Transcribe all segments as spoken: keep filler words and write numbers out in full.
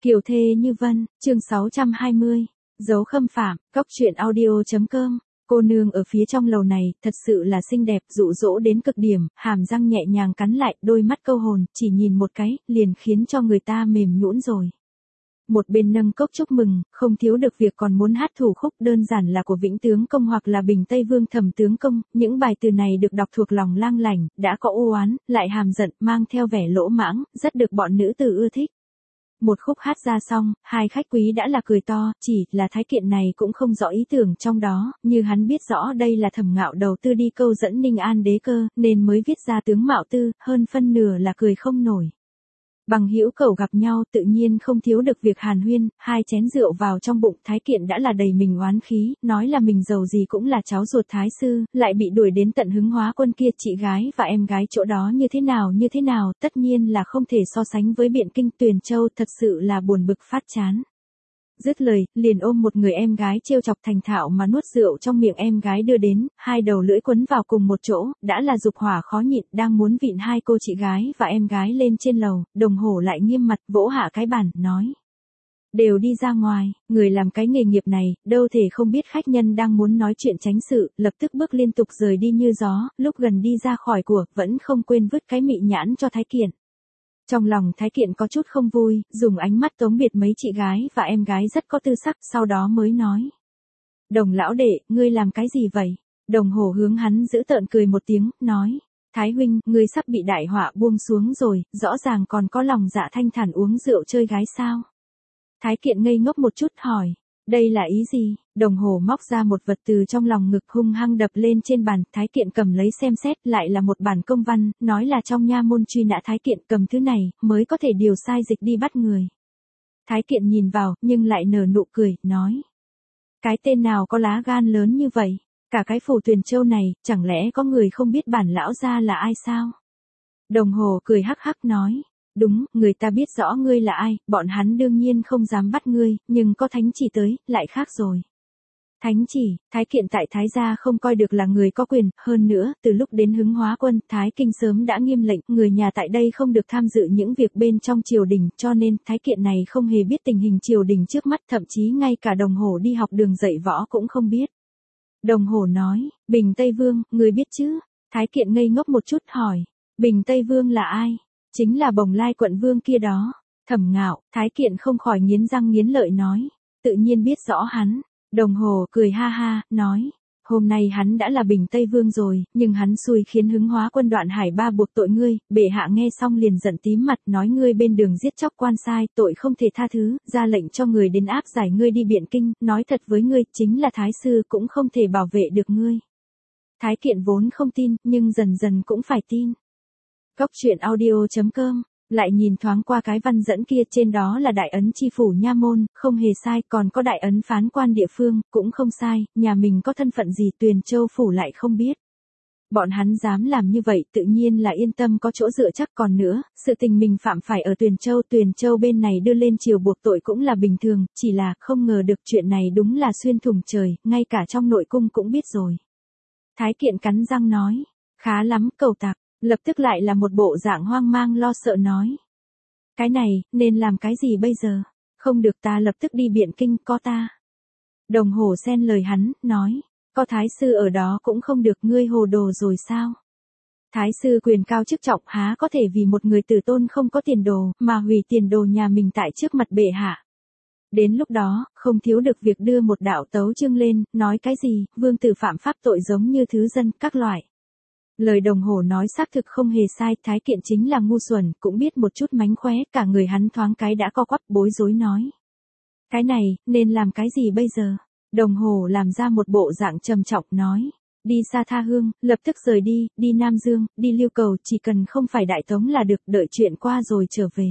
Kiều thê như vân, chương sáu trăm hai mươi, dấu khâm phạm, góc truyện audio.com. Cô nương ở phía trong lầu này, thật sự là xinh đẹp, dụ dỗ đến cực điểm, hàm răng nhẹ nhàng cắn lại, đôi mắt câu hồn, chỉ nhìn một cái, liền khiến cho người ta mềm nhũn rồi. Một bên nâng cốc chúc mừng, không thiếu được việc còn muốn hát thủ khúc đơn giản là của Vĩnh Tướng Công hoặc là Bình Tây Vương Thẩm Tướng Công, những bài từ này được đọc thuộc lòng lang lảnh, đã có u oán, lại hàm giận, mang theo vẻ lỗ mãng, rất được bọn nữ tử ưa thích. Một khúc hát ra xong, hai khách quý đã là cười to, chỉ là Thái Kiện này cũng không rõ ý tưởng trong đó, như hắn biết rõ đây là Thẩm Ngạo đầu tư đi câu dẫn Ninh An đế cơ, nên mới viết ra tướng mạo tư, hơn phân nửa là cười không nổi. Bằng hữu cẩu gặp nhau tự nhiên không thiếu được việc hàn huyên, hai chén rượu vào trong bụng Thái Kiện đã là đầy mình oán khí, nói là mình giàu gì cũng là cháu ruột Thái sư, lại bị đuổi đến tận Hứng Hóa Quân kia, chị gái và em gái chỗ đó như thế nào như thế nào, tất nhiên là không thể so sánh với Biện Kinh Tuyền Châu, thật sự là buồn bực phát chán. Dứt lời, liền ôm một người em gái trêu chọc thành thạo mà nuốt rượu trong miệng em gái đưa đến, hai đầu lưỡi quấn vào cùng một chỗ, đã là dục hỏa khó nhịn, đang muốn vịn hai cô chị gái và em gái lên trên lầu, Đồng Hổ lại nghiêm mặt, vỗ hạ cái bàn, nói. Đều đi ra ngoài, người làm cái nghề nghiệp này, đâu thể không biết khách nhân đang muốn nói chuyện tránh sự, lập tức bước liên tục rời đi như gió, lúc gần đi ra khỏi của, vẫn không quên vứt cái mị nhãn cho Thái Kiện. Trong lòng Thái Kiện có chút không vui, dùng ánh mắt tống biệt mấy chị gái và em gái rất có tư sắc, sau đó mới nói. Đồng lão đệ, ngươi làm cái gì vậy? Đồng Hổ hướng hắn giữ tợn cười một tiếng, nói. Thái huynh, ngươi sắp bị đại họa buông xuống rồi, rõ ràng còn có lòng dạ thanh thản uống rượu chơi gái sao? Thái Kiện ngây ngốc một chút hỏi. Đây là ý gì? Đồng Hổ móc ra một vật từ trong lòng ngực hung hăng đập lên trên bàn, Thái Kiện cầm lấy xem xét, lại là một bản công văn, nói là trong nha môn truy nã Thái Kiện cầm thứ này, mới có thể điều sai dịch đi bắt người. Thái Kiện nhìn vào, nhưng lại nở nụ cười, nói. Cái tên nào có lá gan lớn như vậy? Cả cái phủ Tuyền Châu này, chẳng lẽ có người không biết bản lão gia là ai sao? Đồng Hổ cười hắc hắc nói. Đúng, người ta biết rõ ngươi là ai, bọn hắn đương nhiên không dám bắt ngươi, nhưng có thánh chỉ tới, lại khác rồi. Thánh chỉ, Thái Kiện tại Thái gia không coi được là người có quyền, hơn nữa, từ lúc đến Hứng Hóa Quân, Thái Kinh sớm đã nghiêm lệnh, người nhà tại đây không được tham dự những việc bên trong triều đình, cho nên, Thái Kiện này không hề biết tình hình triều đình trước mắt, thậm chí ngay cả Đồng Hổ đi học đường dạy võ cũng không biết. Đồng Hổ nói, Bình Tây Vương, ngươi biết chứ? Thái Kiện ngây ngốc một chút hỏi, Bình Tây Vương là ai? Chính là Bồng Lai quận vương kia đó. Thẩm Ngạo, Thái Kiện không khỏi nghiến răng nghiến lợi nói. Tự nhiên biết rõ hắn. Đồng Hổ cười ha ha, nói. Hôm nay hắn đã là Bình Tây Vương rồi, nhưng hắn xui khiến Hứng Hóa Quân Đoạn Hải Ba buộc tội ngươi. Bệ hạ nghe xong liền giận tím mặt, nói ngươi bên đường giết chóc quan sai, tội không thể tha thứ, ra lệnh cho người đến áp giải ngươi đi Biện Kinh, nói thật với ngươi, chính là Thái sư cũng không thể bảo vệ được ngươi. Thái Kiện vốn không tin, nhưng dần dần cũng phải tin. Góc truyện audio.com, lại nhìn thoáng qua cái văn dẫn kia, trên đó là đại ấn chi phủ nha môn, không hề sai, còn có đại ấn phán quan địa phương, cũng không sai, nhà mình có thân phận gì Tuyền Châu phủ lại không biết. Bọn hắn dám làm như vậy tự nhiên là yên tâm có chỗ dựa chắc, còn nữa, sự tình mình phạm phải ở Tuyền Châu, Tuyền Châu bên này đưa lên triều buộc tội cũng là bình thường, chỉ là không ngờ được chuyện này đúng là xuyên thủng trời, ngay cả trong nội cung cũng biết rồi. Thái Kiện cắn răng nói, khá lắm, cầu tặc. Lập tức lại là một bộ dạng hoang mang lo sợ nói. Cái này, nên làm cái gì bây giờ? Không được, ta lập tức đi Biện Kinh, có ta. Đồng Hổ xen lời hắn, nói. Có Thái sư ở đó cũng không được, ngươi hồ đồ rồi sao? Thái sư quyền cao chức trọng, há có thể vì một người tử tôn không có tiền đồ, mà hủy tiền đồ nhà mình tại trước mặt bệ hạ. Đến lúc đó, không thiếu được việc đưa một đạo tấu chương lên, nói cái gì, vương tử phạm pháp tội giống như thứ dân, các loại. Lời Đồng Hổ nói xác thực không hề sai, Thái Kiện chính là ngu xuẩn, cũng biết một chút mánh khóe, cả người hắn thoáng cái đã co quắp, bối rối nói. Cái này, nên làm cái gì bây giờ? Đồng Hổ làm ra một bộ dạng trầm trọng, nói. Đi xa tha hương, lập tức rời đi, đi Nam Dương, đi Liêu Cầu, chỉ cần không phải Đại Tống là được, đợi chuyện qua rồi trở về.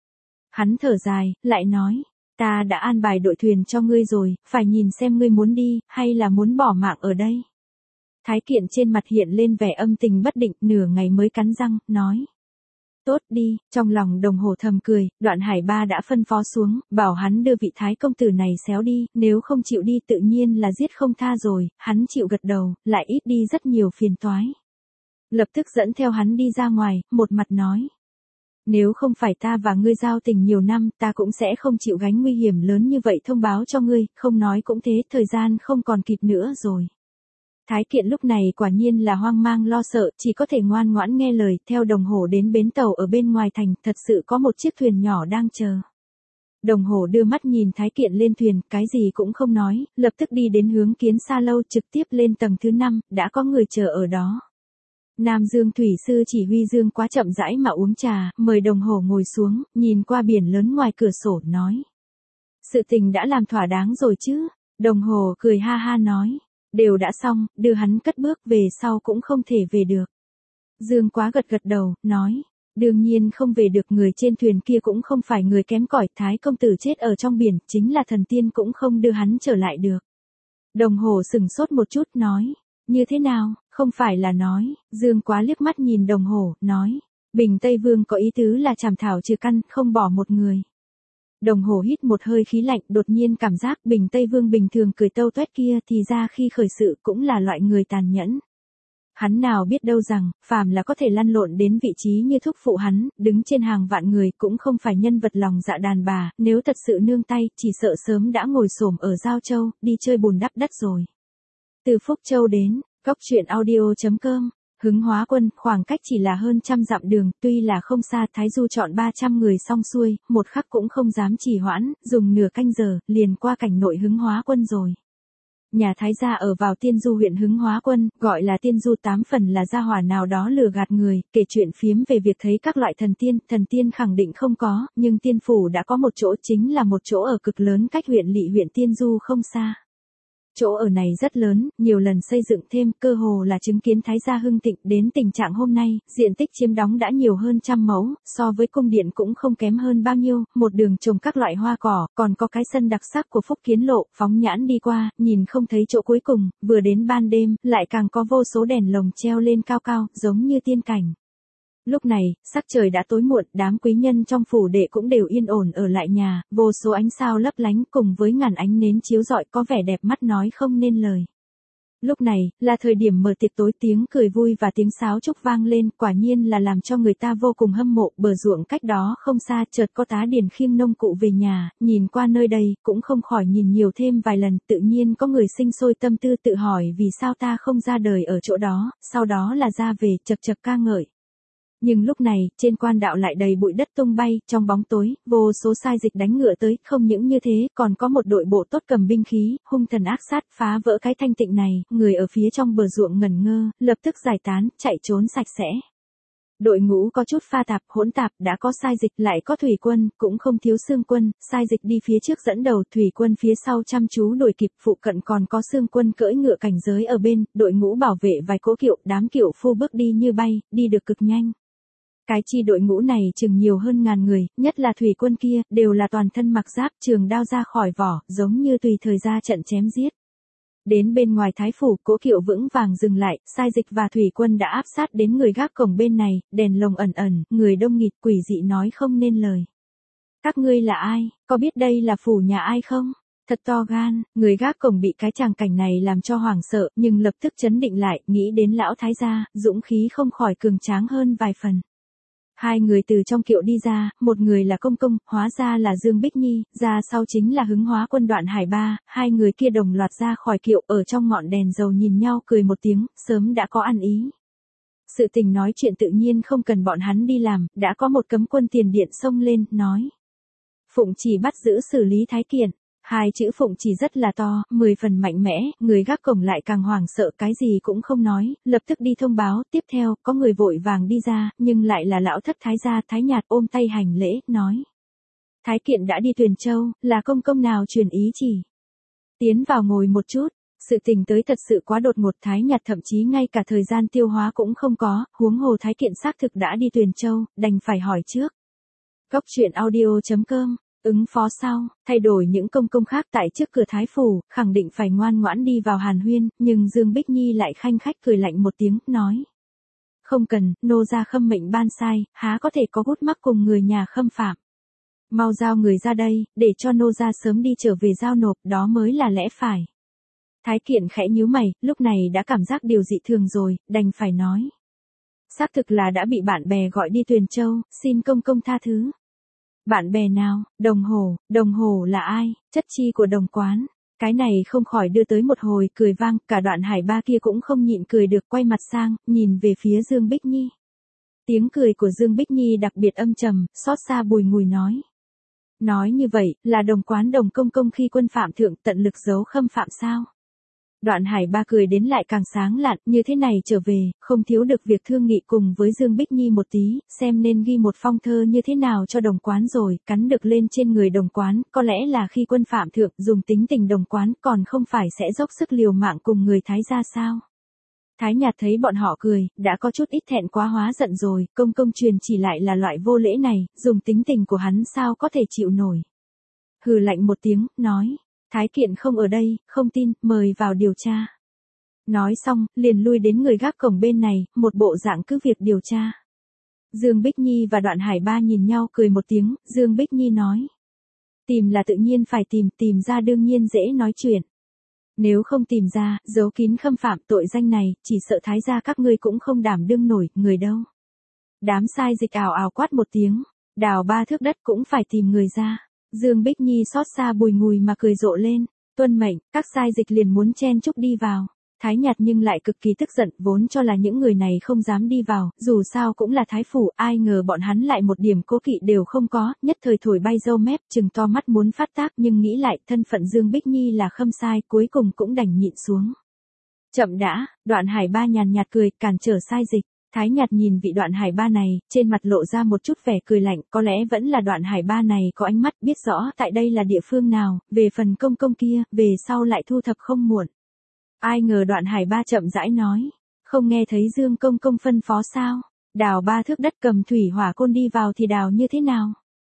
Hắn thở dài, lại nói. Ta đã an bài đội thuyền cho ngươi rồi, phải nhìn xem ngươi muốn đi, hay là muốn bỏ mạng ở đây. Thái Kiện trên mặt hiện lên vẻ âm tình bất định, nửa ngày mới cắn răng, nói. Tốt đi, trong lòng Đồng Hổ thầm cười, Đoạn Hải Ba đã phân phó xuống, bảo hắn đưa vị Thái công tử này xéo đi, nếu không chịu đi tự nhiên là giết không tha rồi, hắn chịu gật đầu, lại ít đi rất nhiều phiền toái. Lập tức dẫn theo hắn đi ra ngoài, một mặt nói. Nếu không phải ta và ngươi giao tình nhiều năm, ta cũng sẽ không chịu gánh nguy hiểm lớn như vậy thông báo cho ngươi, không nói cũng thế, thời gian không còn kịp nữa rồi. Thái Kiện lúc này quả nhiên là hoang mang lo sợ, chỉ có thể ngoan ngoãn nghe lời, theo đồng hồ đến bến tàu ở bên ngoài thành, thật sự có một chiếc thuyền nhỏ đang chờ. Đồng hồ đưa mắt nhìn Thái Kiện lên thuyền, cái gì cũng không nói, lập tức đi đến hướng Kiến Sa Lâu trực tiếp lên tầng thứ năm, đã có người chờ ở đó. Nam Dương thủy sư chỉ huy Dương Quá chậm rãi mà uống trà, mời đồng hồ ngồi xuống, nhìn qua biển lớn ngoài cửa sổ, nói. Sự tình đã làm thỏa đáng rồi chứ, đồng hồ cười ha ha nói. Đều đã xong, đưa hắn cất bước về sau cũng không thể về được. Dương Quá gật gật đầu, nói. Đương nhiên không về được, người trên thuyền kia cũng không phải người kém cỏi, Thái công tử chết ở trong biển, chính là thần tiên cũng không đưa hắn trở lại được. Đồng hồ sừng sốt một chút, nói. Như thế nào, không phải là nói, Dương Quá liếc mắt nhìn đồng hồ, nói. Bình Tây Vương có ý tứ là chảm thảo trừ căn, không bỏ một người. Đồng hồ hít một hơi khí lạnh, đột nhiên cảm giác Bình Tây Vương bình thường cười tâu tuét kia thì ra khi khởi sự cũng là loại người tàn nhẫn. Hắn nào biết đâu rằng, phàm là có thể lăn lộn đến vị trí như thúc phụ hắn, đứng trên hàng vạn người cũng không phải nhân vật lòng dạ đàn bà, nếu thật sự nương tay, chỉ sợ sớm đã ngồi xổm ở Giao Châu, đi chơi bùn đắp đất rồi. Từ Phúc Châu đến, góc truyện audio chấm com. Hứng Hóa Quân, khoảng cách chỉ là hơn trăm dặm đường, tuy là không xa, Thái Du chọn ba trăm người xong xuôi, một khắc cũng không dám trì hoãn, dùng nửa canh giờ, liền qua cảnh nội Hứng Hóa Quân rồi. Nhà Thái gia ở vào Tiên Du huyện Hứng Hóa Quân, gọi là Tiên Du, tám phần là gia hỏa nào đó lừa gạt người, kể chuyện phiếm về việc thấy các loại thần tiên, thần tiên khẳng định không có, nhưng tiên phủ đã có một chỗ, chính là một chỗ ở cực lớn cách huyện Lỵ huyện Tiên Du không xa. Chỗ ở này rất lớn, nhiều lần xây dựng thêm, cơ hồ là chứng kiến Thái gia hưng thịnh, đến tình trạng hôm nay, diện tích chiếm đóng đã nhiều hơn trăm mẫu, so với cung điện cũng không kém hơn bao nhiêu, một đường trồng các loại hoa cỏ, còn có cái sân đặc sắc của Phúc Kiến Lộ, phóng nhãn đi qua, nhìn không thấy chỗ cuối cùng, vừa đến ban đêm, lại càng có vô số đèn lồng treo lên cao cao, giống như tiên cảnh. Lúc này, sắc trời đã tối muộn, đám quý nhân trong phủ đệ cũng đều yên ổn ở lại nhà, vô số ánh sao lấp lánh cùng với ngàn ánh nến chiếu rọi có vẻ đẹp mắt nói không nên lời. Lúc này, là thời điểm mở tiệc tối, tiếng cười vui và tiếng sáo trúc vang lên, quả nhiên là làm cho người ta vô cùng hâm mộ. Bờ ruộng cách đó không xa, chợt có tá điền khiêng nông cụ về nhà, nhìn qua nơi đây, cũng không khỏi nhìn nhiều thêm vài lần, tự nhiên có người sinh sôi tâm tư tự hỏi vì sao ta không ra đời ở chỗ đó, sau đó là ra về, chật chật ca ngợi. Nhưng lúc này, trên quan đạo lại đầy bụi đất tung bay, trong bóng tối, vô số sai dịch đánh ngựa tới, không những như thế, còn có một đội bộ tốt cầm binh khí, hung thần ác sát, phá vỡ cái thanh tịnh này, người ở phía trong bờ ruộng ngẩn ngơ, lập tức giải tán, chạy trốn sạch sẽ. Đội ngũ có chút pha tạp, hỗn tạp, đã có sai dịch, lại có thủy quân, cũng không thiếu xương quân, sai dịch đi phía trước dẫn đầu, thủy quân phía sau chăm chú đuổi kịp, phụ cận còn có xương quân cưỡi ngựa cảnh giới ở bên, đội ngũ bảo vệ vài cỗ kiệu, đám kiệu phu bước đi như bay, đi được cực nhanh. Cái chi đội ngũ này chừng nhiều hơn ngàn người, nhất là thủy quân kia, đều là toàn thân mặc giáp, trường đao ra khỏi vỏ, giống như tùy thời ra trận chém giết. Đến bên ngoài thái phủ, cỗ kiệu vững vàng dừng lại, sai dịch và thủy quân đã áp sát đến người gác cổng bên này, đèn lồng ẩn ẩn, người đông nghịt, quỷ dị nói không nên lời. Các ngươi là ai, có biết đây là phủ nhà ai không? Thật to gan, người gác cổng bị cái tràng cảnh này làm cho hoảng sợ, nhưng lập tức chấn định lại, nghĩ đến lão thái gia, dũng khí không khỏi cường tráng hơn vài phần. Hai người từ trong kiệu đi ra, một người là công công, hóa ra là Dương Bích Nhi, ra sau chính là Hứng Hóa Quân Đoạn Hải Ba, hai người kia đồng loạt ra khỏi kiệu, ở trong ngọn đèn dầu nhìn nhau cười một tiếng, sớm đã có ăn ý. Sự tình nói chuyện tự nhiên không cần bọn hắn đi làm, đã có một cấm quân tiền điện xông lên, nói. Phụng Chỉ bắt giữ xử lý Thái Kiện. Hai chữ Phụng Chỉ rất là to, mười phần mạnh mẽ, người gác cổng lại càng hoảng sợ, cái gì cũng không nói, lập tức đi thông báo, tiếp theo, có người vội vàng đi ra, nhưng lại là lão thất Thái gia, Thái Nhạt ôm tay hành lễ, nói. Thái Kiện đã đi Tuyền Châu, là công công nào truyền ý chỉ. Tiến vào ngồi một chút, sự tình tới thật sự quá đột ngột, Thái Nhạt thậm chí ngay cả thời gian tiêu hóa cũng không có, huống hồ Thái Kiện xác thực đã đi Tuyền Châu, đành phải hỏi trước. Góc truyện audio chấm com. Ứng phó sau, thay đổi những công công khác tại trước cửa thái phủ, khẳng định phải ngoan ngoãn đi vào hàn huyên, nhưng Dương Bích Nhi lại khanh khách cười lạnh một tiếng, nói. Không cần, nô gia khâm mệnh ban sai, há có thể có gút mắc cùng người nhà khâm phạm. Mau giao người ra đây, để cho nô gia sớm đi trở về giao nộp, đó mới là lẽ phải. Thái Kiện khẽ nhíu mày, lúc này đã cảm giác điều dị thường rồi, đành phải nói. Xác thực là đã bị bạn bè gọi đi Tuyền Châu, xin công công tha thứ. Bạn bè nào? Đồng Hồ, Đồng Hồ là ai? Chất chi của Đồng quán. Cái này không khỏi đưa tới một hồi cười vang, cả Đoạn Hải Ba kia cũng không nhịn cười được, quay mặt sang, nhìn về phía Dương Bích Nhi. Tiếng cười của Dương Bích Nhi đặc biệt âm trầm, xót xa bùi ngùi nói. Nói như vậy, là Đồng quán Đồng công công khi quân phạm thượng tận lực giấu khâm phạm sao? Đoạn Hải Ba cười đến lại càng sáng lạn, như thế này trở về, không thiếu được việc thương nghị cùng với Dương Bích Nhi một tí, xem nên ghi một phong thơ như thế nào cho Đồng quán rồi, cắn được lên trên người Đồng quán, có lẽ là khi quân phạm thượng dùng tính tình Đồng quán còn không phải sẽ dốc sức liều mạng cùng người Thái gia sao. Thái Nhạt thấy bọn họ cười, đã có chút ít thẹn quá hóa giận rồi, công công truyền chỉ lại là loại vô lễ này, dùng tính tình của hắn sao có thể chịu nổi. Hừ lạnh một tiếng, nói. Thái Kiện không ở đây, không tin, mời vào điều tra. Nói xong, liền lui đến người gác cổng bên này, một bộ dạng cứ việc điều tra. Dương Bích Nhi và Đoạn Hải Ba nhìn nhau cười một tiếng, Dương Bích Nhi nói. Tìm là tự nhiên phải tìm, tìm ra đương nhiên dễ nói chuyện. Nếu không tìm ra, giấu kín khâm phạm tội danh này, chỉ sợ Thái gia các ngươi cũng không đảm đương nổi, người đâu. Đám sai dịch ảo ảo quát một tiếng, đào ba thước đất cũng phải tìm người ra. Dương Bích Nhi xót xa bùi ngùi mà cười rộ lên, tuân mệnh, các sai dịch liền muốn chen chúc đi vào. Thái Nhạt nhưng lại cực kỳ tức giận, vốn cho là những người này không dám đi vào, dù sao cũng là thái phủ, ai ngờ bọn hắn lại một điểm cố kỵ đều không có, nhất thời thổi bay râu mép, chừng to mắt muốn phát tác, nhưng nghĩ lại thân phận Dương Bích Nhi là khâm sai, cuối cùng cũng đành nhịn xuống. Chậm đã, Đoạn Hải Ba nhàn nhạt cười, cản trở sai dịch. Thái Nhạt nhìn vị Đoạn Hải Ba này, trên mặt lộ ra một chút vẻ cười lạnh, có lẽ vẫn là Đoạn Hải Ba này có ánh mắt, biết rõ tại đây là địa phương nào, về phần công công kia, về sau lại thu thập không muộn. Ai ngờ Đoạn Hải Ba chậm rãi nói, không nghe thấy Dương công công phân phó sao, đào ba thước đất cầm thủy hỏa côn đi vào thì đào như thế nào?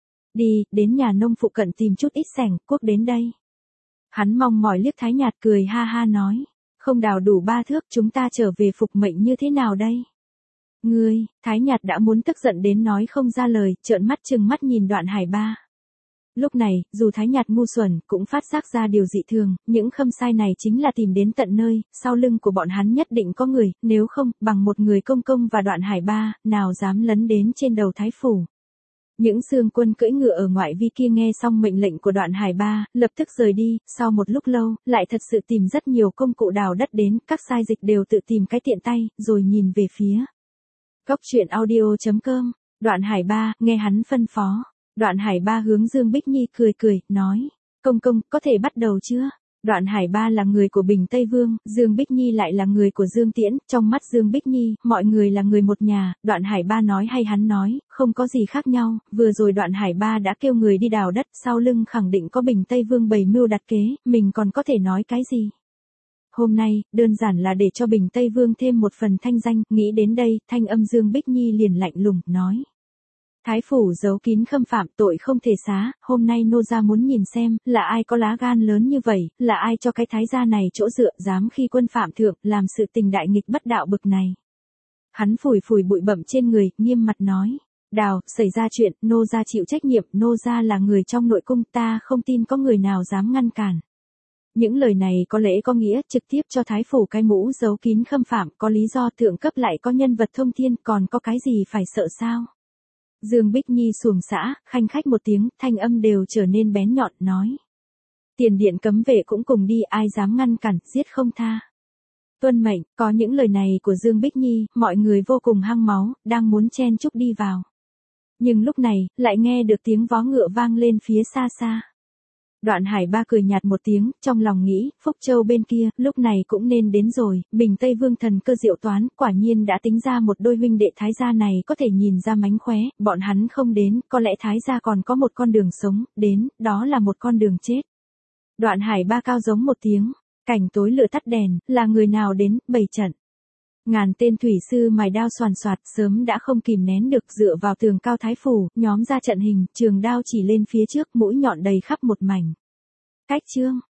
Đi, đến nhà nông phụ cận tìm chút ít sẻng, cuốc đến đây. Hắn mong mỏi liếc Thái Nhạt cười ha ha nói, không đào đủ ba thước chúng ta trở về phục mệnh như thế nào đây? Ngươi, Thái Nhạt đã muốn tức giận đến nói không ra lời, trợn mắt trừng mắt nhìn Đoạn Hải Ba. Lúc này, dù Thái Nhạt ngu xuẩn, cũng phát giác ra điều dị thường, những khâm sai này chính là tìm đến tận nơi, sau lưng của bọn hắn nhất định có người, nếu không, bằng một người công công và Đoạn Hải Ba, nào dám lấn đến trên đầu thái phủ. Những xương quân cưỡi ngựa ở ngoại vi kia nghe xong mệnh lệnh của Đoạn Hải Ba, lập tức rời đi, sau một lúc lâu, lại thật sự tìm rất nhiều công cụ đào đất đến, các sai dịch đều tự tìm cái tiện tay, rồi nhìn về phía. Góc truyện audio chấm com, Đoạn Hải Ba, nghe hắn phân phó. Đoạn Hải Ba hướng Dương Bích Nhi cười cười, nói, công công, có thể bắt đầu chưa? Đoạn Hải Ba là người của Bình Tây Vương, Dương Bích Nhi lại là người của Dương Tiễn, trong mắt Dương Bích Nhi, mọi người là người một nhà, Đoạn Hải Ba nói hay hắn nói, không có gì khác nhau, vừa rồi Đoạn Hải Ba đã kêu người đi đào đất, sau lưng khẳng định có Bình Tây Vương bày mưu đặt kế, mình còn có thể nói cái gì? Hôm nay, đơn giản là để cho Bình Tây Vương thêm một phần thanh danh, nghĩ đến đây, thanh âm Dương Bích Nhi liền lạnh lùng, nói. Thái phủ giấu kín khâm phạm tội không thể xá, hôm nay nô gia muốn nhìn xem, là ai có lá gan lớn như vậy, là ai cho cái thái gia này chỗ dựa, dám khi quân phạm thượng, làm sự tình đại nghịch bất đạo bực này. Hắn phủi phủi bụi bặm trên người, nghiêm mặt nói. Đào, xảy ra chuyện, nô gia chịu trách nhiệm, nô gia là người trong nội cung, ta không tin có người nào dám ngăn cản. Những lời này có lẽ có nghĩa trực tiếp cho thái phủ cái mũ giấu kín khâm phạm, có lý do thượng cấp lại có nhân vật thông thiên, còn có cái gì phải sợ sao? Dương Bích Nhi xuồng xã, khanh khách một tiếng, thanh âm đều trở nên bén nhọn, nói. Tiền điện cấm vệ cũng cùng đi, ai dám ngăn cản, giết không tha. Tuân mệnh, có những lời này của Dương Bích Nhi, mọi người vô cùng hăng máu, đang muốn chen chúc đi vào. Nhưng lúc này, lại nghe được tiếng vó ngựa vang lên phía xa xa. Đoạn Hải Ba cười nhạt một tiếng, trong lòng nghĩ, Phúc Châu bên kia, lúc này cũng nên đến rồi, Bình Tây Vương thần cơ diệu toán, quả nhiên đã tính ra một đôi huynh đệ Thái gia này có thể nhìn ra mánh khóe, bọn hắn không đến, có lẽ Thái gia còn có một con đường sống, đến, đó là một con đường chết. Đoạn Hải Ba cao giống một tiếng, cảnh tối lửa tắt đèn, là người nào đến, bày trận. Ngàn tên thủy sư mài đao soàn soạt, sớm đã không kìm nén được, dựa vào tường cao thái phủ, nhóm ra trận hình, trường đao chỉ lên phía trước, mũi nhọn đầy khắp một mảnh. Cách chương